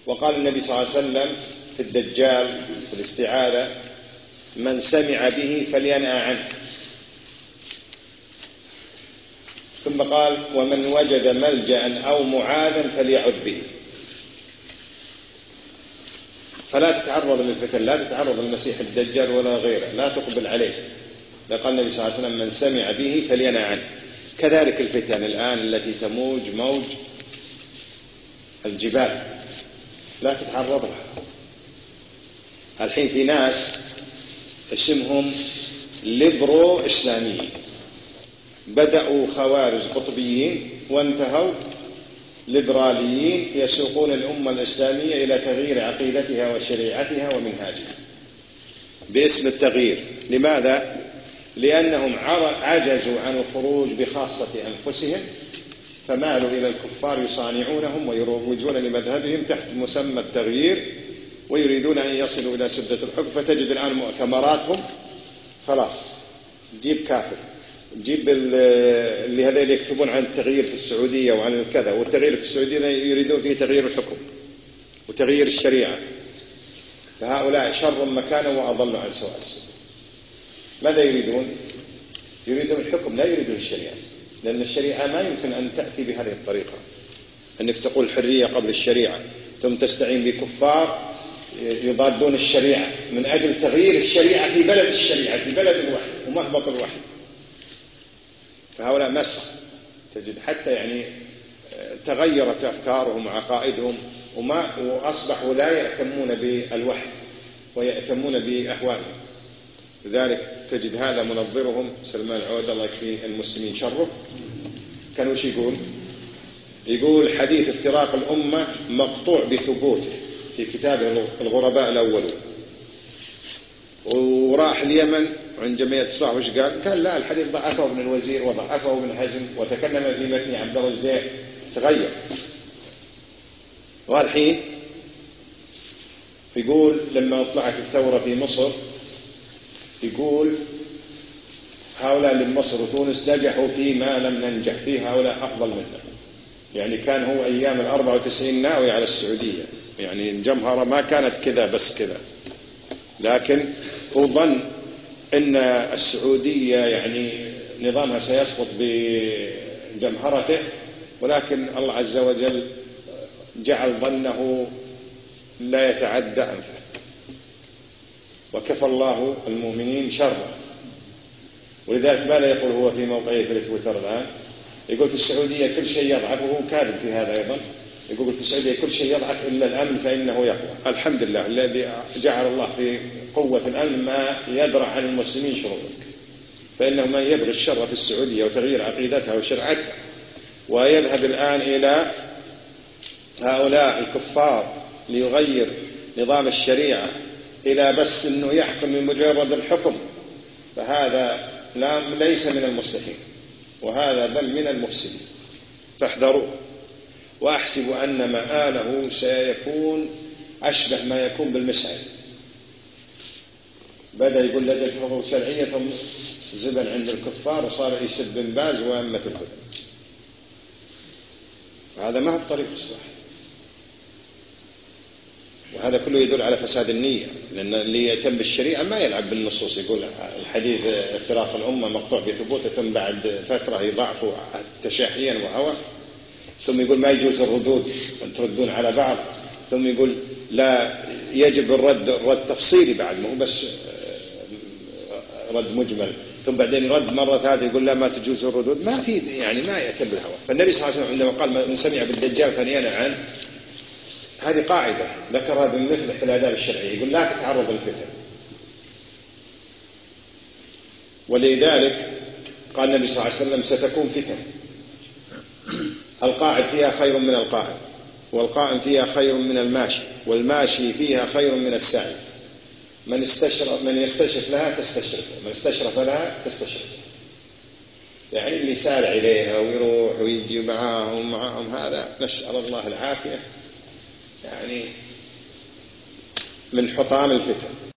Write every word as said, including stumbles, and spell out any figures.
وقال النبي صلى الله عليه وسلم في الدجال في الاستعاذة: من سمع به فلينأ عنه. ثم قال: ومن وجد ملجأ أو معاذا فليعذ به. فلا تتعرض للفتن، لا تتعرض للمسيح الدجال ولا غيره، لا تقبل عليه. لقال النبي صلى الله عليه وسلم: من سمع به فلينأ عنه. كذلك الفتن الآن التي تموج موج الجبال، لا تتعرض لها. الحين في ناس اسمهم ليبرو إسلاميين، بدأوا خوارج قطبيين وانتهوا ليبراليين يسوقون الأمة الإسلامية إلى تغيير عقيدتها وشريعتها ومنهاجها باسم التغيير. لماذا؟ لأنهم عجزوا عن الخروج بخاصة أنفسهم، فمالوا إلى الكفار يصانعونهم ويروجون لمذهبهم تحت مسمى التغيير، ويريدون أن يصلوا إلى سدة الحكم. فتجد الآن مؤتمراتهم خلاص تجيب كافر، تجيب اللي هذا اللي يكتبون عن التغيير في السعودية وعن الكذا، والتغيير في السعودية يريدون فيه تغيير الحكم وتغيير الشريعة. فهؤلاء شر مكانا وأضل عن سواء السبيل. ماذا يريدون؟ يريدون الحكم، لا يريدون الشريعة، لأن الشريعة ما يمكن أن تأتي بهذه الطريقة، أنك تقول الحرية قبل الشريعة ثم تستعين بكفار يضادون الشريعة من أجل تغيير الشريعة في بلد الشريعة، في بلد الوحي ومهبط الوحي. فهؤلاء مسخ، تجد حتى يعني تغيرت أفكارهم وعقائدهم وما وأصبحوا لا يهتمون بالوحي ويهتمون بأهوائهم. لذلك تجد هذا منظرهم سلمان عود الله يكفي المسلمين شره. كان وش يقول؟ يقول: حديث افتراق الأمة مقطوع بثبوته في كتابه الغرباء الأول. وراح اليمن عند جمعية الصحة وش قال؟ قال: لا، الحديث ضعفه ابن الوزير وضعفه ابن حزم وتكلم في متن عبد الله الزيح، تغير. والحين يقول لما طلعت الثورة في مصر، يقول هؤلاء اللي مصر وتونس نجحوا فيما لم ننجح فيه، هؤلاء أفضل منا. يعني كان هو أيام الأربعة وتسعين ناوي على السعودية، يعني الجمهرة ما كانت كذا بس كذا، لكن هو ظن أن السعودية يعني نظامها سيسقط بجمهرته، ولكن الله عز وجل جعل ظنه لا يتعدى أنفه، وكفى الله المؤمنين شره. ولذلك ماذا يقول هو في موقعه في التويتر الآن؟ يقول في السعودية كل شيء يضعف، وهو كاذب في هذا أيضا. يقول في السعودية كل شيء يضعف إلا الأمن فإنه يقوى. الحمد لله الذي جعل الله في قوة الأمن ما يدرع عن المسلمين شرورك، فإنه من يبغي الشر في السعودية وتغيير عقيدتها وشرعتها ويذهب الآن إلى هؤلاء الكفار ليغير نظام الشريعة إلى بس أنه يحكم من مجرد الحكم، فهذا ليس من المصلحين، وهذا بل من المفسدين، فاحذروه. وأحسب أن مآله سيكون أشبه ما يكون بالمسعى. بدأ يقول لدى حظوظ شرعية ثم زبن عند الكفار وصار يسب بن باز وأمة الهدى. وهذا ما هو الطريق الصحيح، وهذا كله يدل على فساد النية، لأن اللي يتم بالشريعة ما يلعب بالنصوص. يقول الحديث افتراق الأمة مقطوع بثبوته، ثم بعد فترة يضعفوا تشاحيا وهوى، ثم يقول ما يجوز الردود أن تردون على بعض، ثم يقول لا يجب الرد رد تفصيلي بعد، ما هو بس رد مجمل، ثم بعدين يرد مرة ثالثة يقول لا ما تجوز الردود. ما في يعني ما يأتم بالهوى. فالنبي صلى الله عليه وسلم عندما قال من سمع بالدجال فلينأ عنه، هذه قاعدة ذكرها بمثل في الآداب الشرعية، يقول لا تتعرض للفتن. ولذلك قال النبي صلى الله عليه وسلم ستكون فتن القاعد فيها خير من القائم، والقائم فيها خير من الماشي، والماشي فيها خير من الساعي. من استشرف من يستشرف لها تستشرف، من استشرف لها تستشرف. يعني اللي يسارع إليها ويروح ويجي معاهم معاهم هذا نسأل الله العافية، يعني من حطام الفتن.